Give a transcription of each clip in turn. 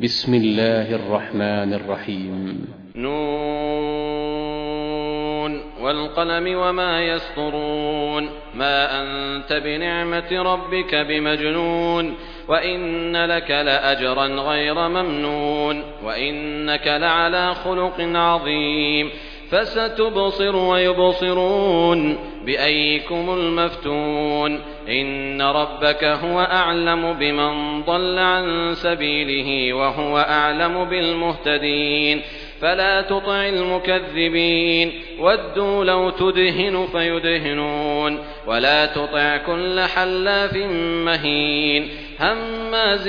بسم الله الرحمن الرحيم. نون والقلم وما يسطرون ما أنت بنعمة ربك بمجنون وإن لك لأجرا غير ممنون وإنك لعلى خلق عظيم فستبصر ويبصرون بأيكم المفتون إن ربك هو أعلم بمن ضل عن سبيله وهو أعلم بالمهتدين فلا تطع المكذبين ودوا لو تدهن فيدهنون ولا تطع كل حلاف مهين هماز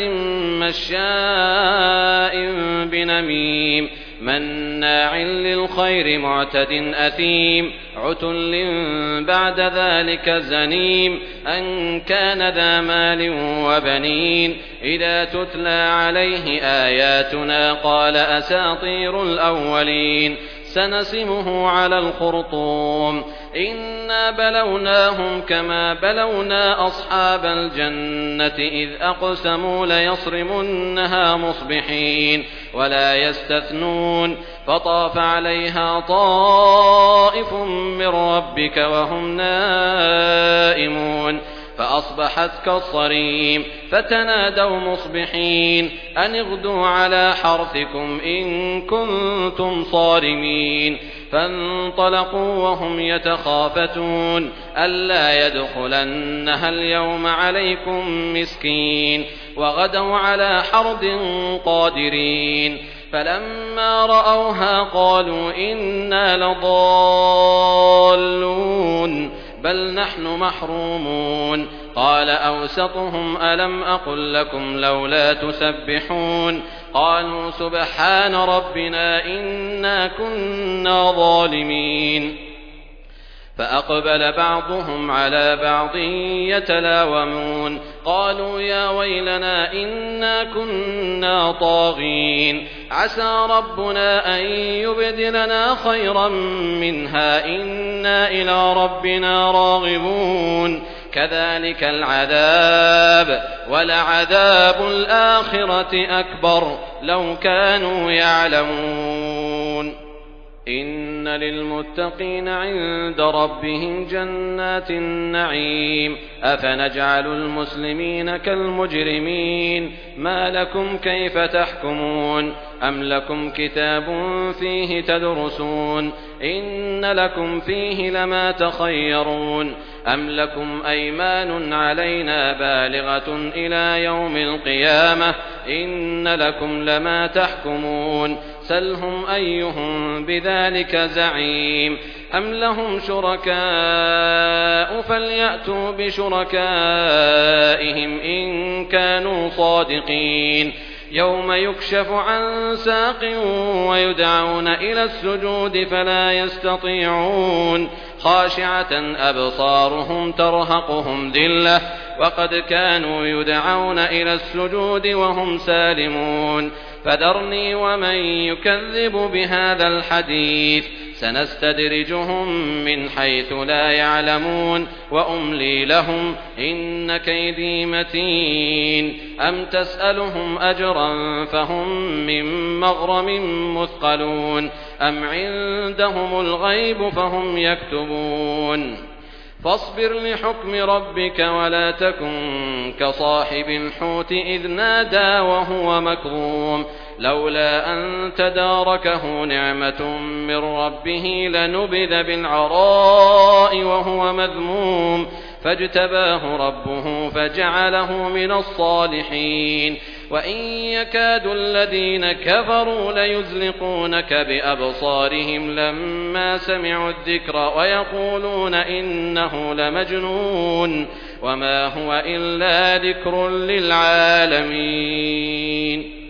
مشاء بنميم مناع للخير معتد أثيم عتل بعد ذلك زنيم أن كان ذا مال وبنين إذا تتلى عليه آياتنا قال أساطير الأولين سنسمه على الخرطوم إنا بلوناهم كما بلونا أصحاب الجنة إذ أقسموا ليصرمنها مصبحين ولا يستثنون فطاف عليها طائف من ربك وهم نائمون فأصبحت كالصريم فتنادوا مصبحين أن اغدوا على حرثكم إن كنتم صارمين فانطلقوا وهم يتخافتون ألا يدخلنها اليوم عليكم مسكين وغدوا على حرد قادرين فلما رأوها قالوا إنا لضالون بل نحن محرومون قال أوسطهم ألم أقل لكم لولا تسبحون قالوا سبحان ربنا إنا كنا ظالمين فأقبل بعضهم على بعض يتلاومون قالوا يا ويلنا إنا كنا طاغين عسى ربنا أن يبدلنا خيرا منها إنا إلى ربنا راغبون كذلك العذاب ولعذاب الآخرة أكبر لو كانوا يعلمون إن للمتقين عند ربهم جنات النعيم أفنجعل المسلمين كالمجرمين ما لكم كيف تحكمون أم لكم كتاب فيه تدرسون إن لكم فيه لما تخيرون أم لكم أيمان علينا بالغة إلى يوم القيامة إن لكم لما تحكمون سلهم أيهم بذلك زعيم أم لهم شركاء فليأتوا بشركائهم إن كانوا صادقين يوم يكشف عن ساق ويدعون إلى السجود فلا يستطيعون خاشعة أبصارهم ترهقهم ذلة وقد كانوا يدعون إلى السجود وهم سالمون فذرني ومن يكذب بهذا الحديث سنستدرجهم من حيث لا يعلمون وأملي لهم إن كيدي متين أم تسألهم أجرا فهم من مغرم مثقلون أم عندهم الغيب فهم يكتبون فاصبر لحكم ربك ولا تكن كصاحب الحوت إذ نادى وهو مكظوم لولا أن تداركه نعمة من ربه لنبذ بالعراء وهو مذموم فاجتباه ربه فجعله من الصالحين وإن يكاد الذين كفروا ليزلقونك بأبصارهم لما سمعوا الذكر ويقولون إنه لمجنون وما هو إلا ذكر للعالمين